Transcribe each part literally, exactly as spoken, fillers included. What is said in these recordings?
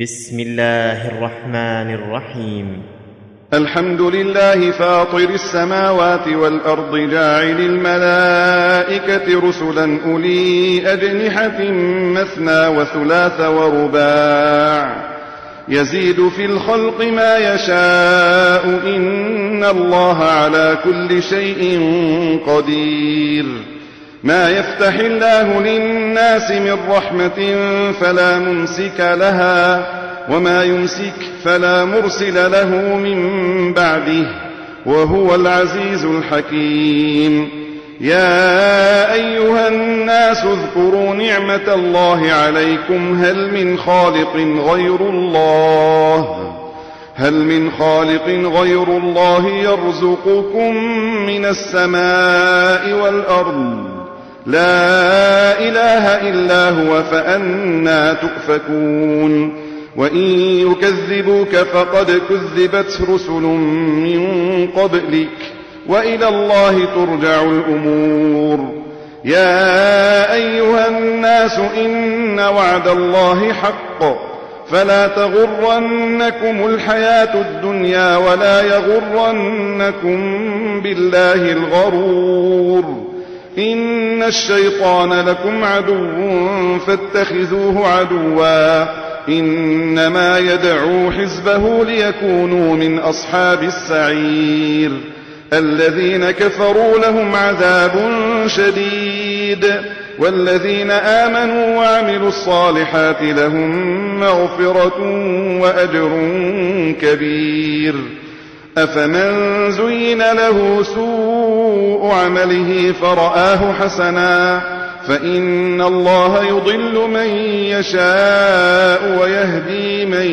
بسم الله الرحمن الرحيم. الحمد لله فاطر السماوات والأرض جاعل الملائكة رسلا أولي أجنحة مثنى وثلاث ورباع يزيد في الخلق ما يشاء إن الله على كل شيء قدير. ما يفتح الله للناس من رحمة فلا ممسك لها وما يمسك فلا مرسل له من بعده وهو العزيز الحكيم. يا أيها الناس اذكروا نعمة الله عليكم هل من خالق غير الله هل من خالق غير الله يرزقكم من السماء والأرض لا إله إلا هو فأنى تؤفكون. وإن يكذبوك فقد كذبت رسل من قبلك وإلى الله ترجع الأمور. يا أيها الناس إن وعد الله حق فلا تغرنكم الحياة الدنيا ولا يغرنكم بالله الغرور. إن الشيطان لكم عدو فاتخذوه عدوا إنما يدعو حزبه ليكونوا من أصحاب السعير. الذين كفروا لهم عذاب شديد والذين آمنوا وعملوا الصالحات لهم مغفرة وأجر كبير. أفمن زين له سوء عمله فرآه حسنا فإن الله يضل من يشاء ويهدي من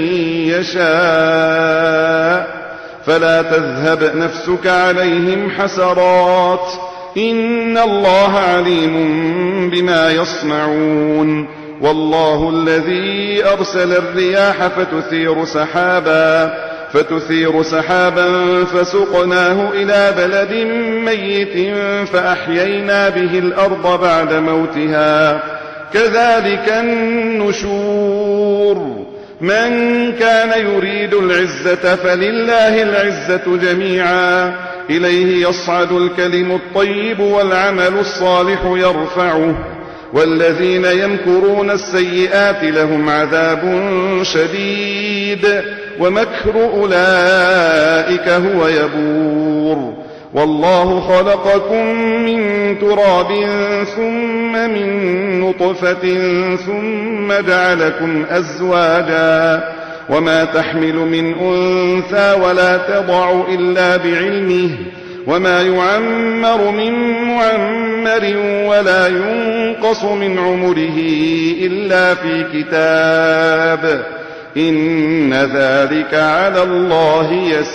يشاء فلا تذهب نفسك عليهم حسرات إن الله عليم بما يصنعون. والله الذي أرسل الرياح فتثير سحابا فتثير سحابا فسقناه إلى بلد ميت فأحيينا به الأرض بعد موتها كذلك النشور. من كان يريد العزة فلله العزة جميعا إليه يصعد الكلم الطيب والعمل الصالح يرفعه والذين يمكرون السيئات لهم عذاب شديد ومكر أولئك هو يبور. والله خلقكم من تراب ثم من نطفة ثم جعلكم أزواجا وما تحمل من أنثى ولا تضع إلا بعلمه وما يعمر من معمر ولا ينقص من عمره إلا في كتاب إن ذلك على الله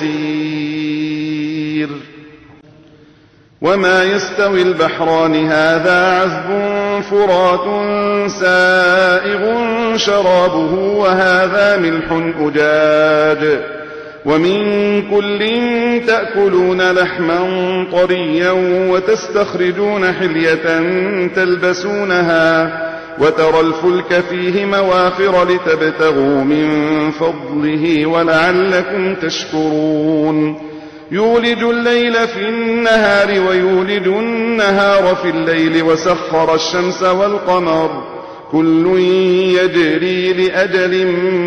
يسير. وما يستوي البحران هذا عذب فرات سائغ شرابه وهذا ملح أجاج ومن كل تأكلون لحما طريا وتستخرجون حلية تلبسونها وترى الفلك فيه مواخر لتبتغوا من فضله ولعلكم تشكرون. يولج الليل في النهار ويولج النهار في الليل وسخر الشمس والقمر كل يجري لأجل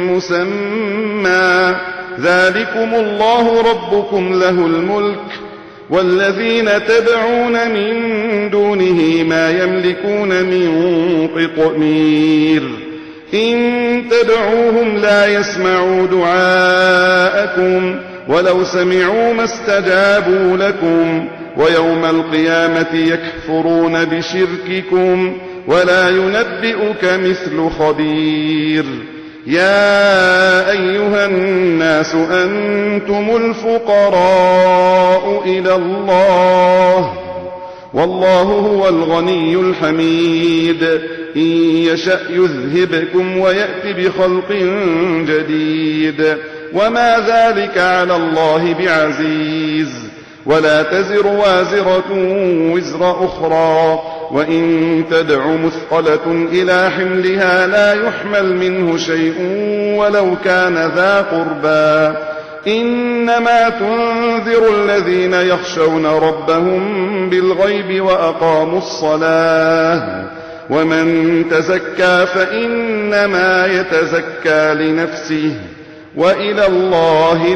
مسمى ذلكم الله ربكم له الملك والذين تدعون من دونه ما يملكون من قطمير. إن تدعوهم لا يسمعوا دعاءكم ولو سمعوا ما استجابوا لكم ويوم القيامة يكفرون بشرككم ولا ينبئك مثل خبير. يا أيها الناس أنتم الفقراء إلى الله والله هو الغني الحميد. إن يشأ يذهبكم ويأت بخلق جديد وما ذلك على الله بعزيز. ولا تزر وازرة وزر أخرى وإن تدع مثقلة إلى حملها لا يحمل منه شيء ولو كان ذا قربى إنما تنذر الذين يخشون ربهم بالغيب وأقاموا الصلاة ومن تزكى فإنما يتزكى لنفسه وإلى الله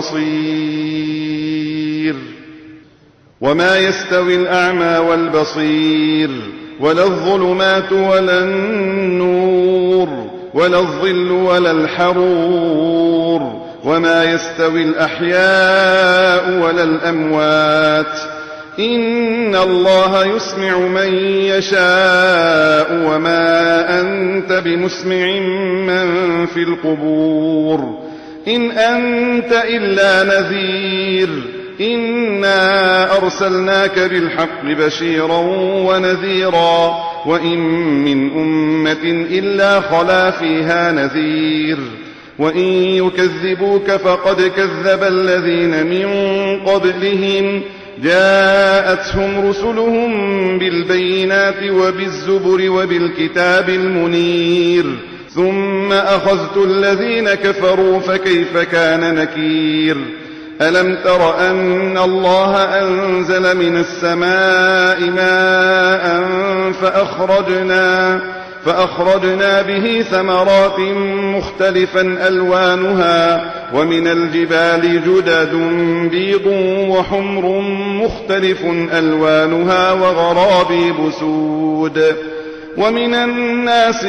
المصير وما يستوي الأعمى والبصير ولا الظلمات ولا النور ولا الظل ولا الحرور وما يستوي الأحياء ولا الأموات إن الله يسمع من يشاء وما أنت بمسمع من في القبور إن أنت إلا نذير إنا أرسلناك بالحق بشيرا ونذيرا وإن من أمة إلا خلا فيها نذير وإن يكذبوك فقد كذب الذين من قبلهم جاءتهم رسلهم بالبينات وبالزبر وبالكتاب المنير ثم أخذت الذين كفروا فكيف كان نكير ألم تر أن الله أنزل من السماء ماء فأخرجنا, فأخرجنا به ثمرات مختلفا ألوانها ومن الجبال جدد بيض وحمر مختلف ألوانها وغرابيب سود ومن الناس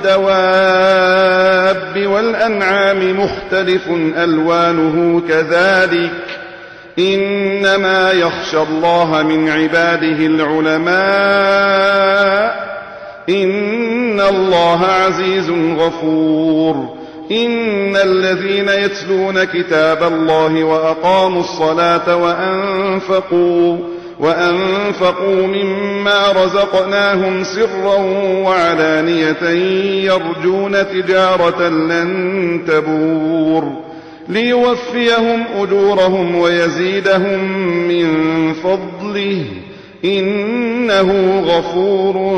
والدواب والأنعام مختلف ألوانه كذلك إنما يخشى الله من عباده العلماء إن الله عزيز غفور إن الذين يتلون كتاب الله وأقاموا الصلاة وأنفقوا وأنفقوا مما رزقناهم سرا وعلانية يرجون تجارة لن تبور ليوفيهم أجورهم ويزيدهم من فضله إنه غفور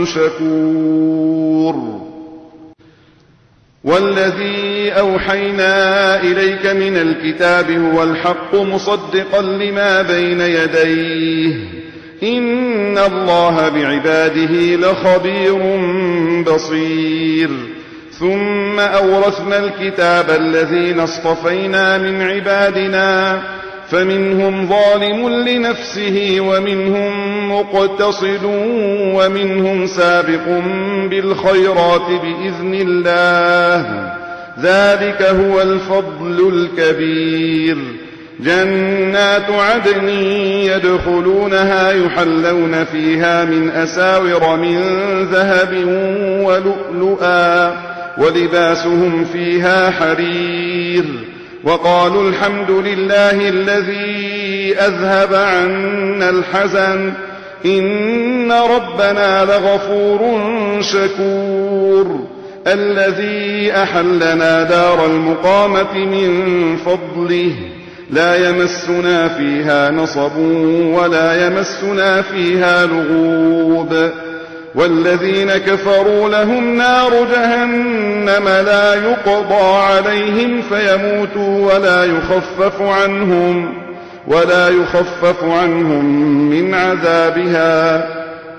شكور والذي أوحينا إليك من الكتاب هو الحق مصدقا لما بين يديه إن الله بعباده لخبير بصير ثم أورثنا الكتاب الذين اصطفينا من عبادنا فمنهم ظالم لنفسه ومنهم مقتصد ومنهم سابق بالخيرات بإذن الله ذلك هو الفضل الكبير جنات عدن يدخلونها يحلون فيها من أساور من ذهب ولؤلؤا ولباسهم فيها حرير وقالوا الحمد لله الذي أذهب عنا الحزن إن ربنا لغفور شكور الذي أحلنا دار المقامة من فضله لا يمسنا فيها نصب ولا يمسنا فيها لغوب والذين كفروا لهم نار جهنم لا يقضى عليهم فيموتوا ولا يخفف عنهم ولا يخفف عنهم من عذابها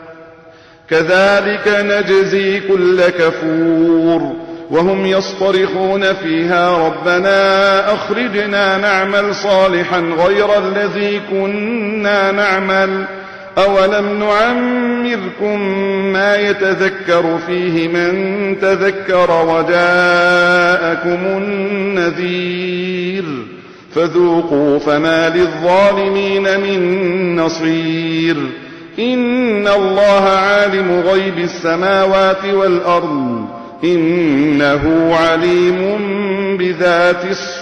كذلك نجزي كل كفور وهم يصطرخون فيها ربنا أخرجنا نعمل صالحا غير الذي كنا نعمل أولم نعمركم ما يتذكر فيه من تذكر وجاءكم النذير فذوقوا فما للظالمين من نصير إن الله عالم غيب السماوات والأرض إنه عليم بذات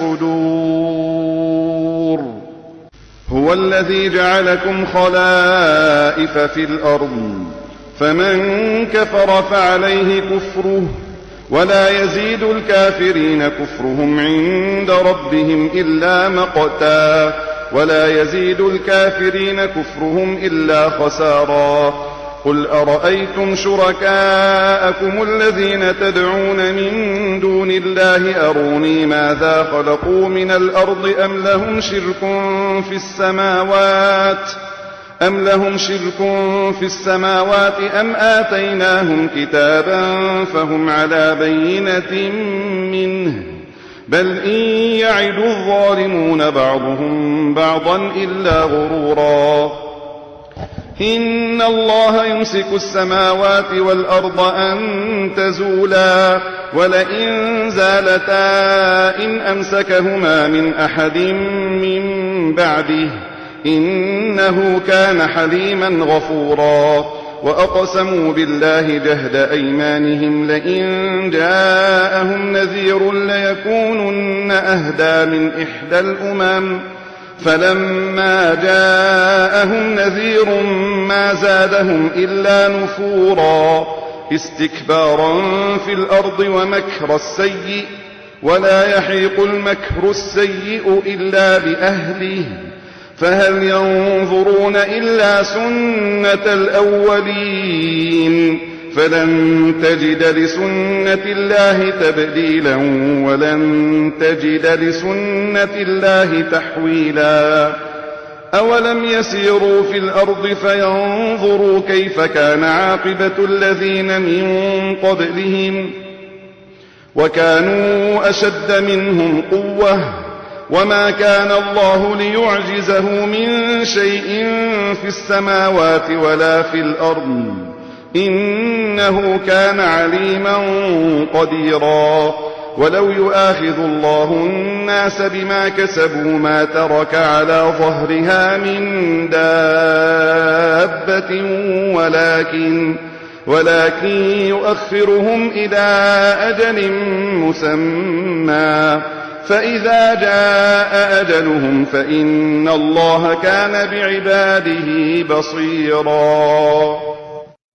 الصدور هو الذي جعلكم خلائف في الأرض فمن كفر فعليه كفره ولا يزيد الكافرين كفرهم عند ربهم إلا مقتا ولا يزيد الكافرين كفرهم إلا خسارا قل أرأيتم شركاءكم الذين تدعون من دون الله أروني ماذا خلقوا من الأرض أم لهم شرك في السماوات أم لهم شرك في السماوات أم آتيناهم كتابا فهم على بينة منه بل إن يعد الظالمون بعضهم بعضا إلا غرورا إن الله يمسك السماوات والأرض أن تزولا ولئن زالتا إن أمسكهما من أحد من بعده إنه كان حليما غفورا وأقسموا بالله جهد أيمانهم لئن جاءهم نذير ليكونن أهدى من إحدى الأمم فلما جاءهم نذير ما زادهم إلا نفورا استكبارا في الأرض ومكر السيء ولا يحيق المكر السيء إلا بأهله فهل ينظرون إلا سنة الأولين فلن تجد لسنة الله تبديلا ولن تجد لسنة الله تحويلا أولم يسيروا في الأرض فينظروا كيف كان عاقبة الذين من قبلهم وكانوا أشد منهم قوة وما كان الله ليعجزه من شيء في السماوات ولا في الأرض إنه كان عليما قديرا ولو يؤاخذ الله الناس بما كسبوا ما ترك على ظهرها من دابة ولكن ولكن يؤخرهم إلى أجل مسمى فإذا جاء أجلهم فإن الله كان بعباده بصيرا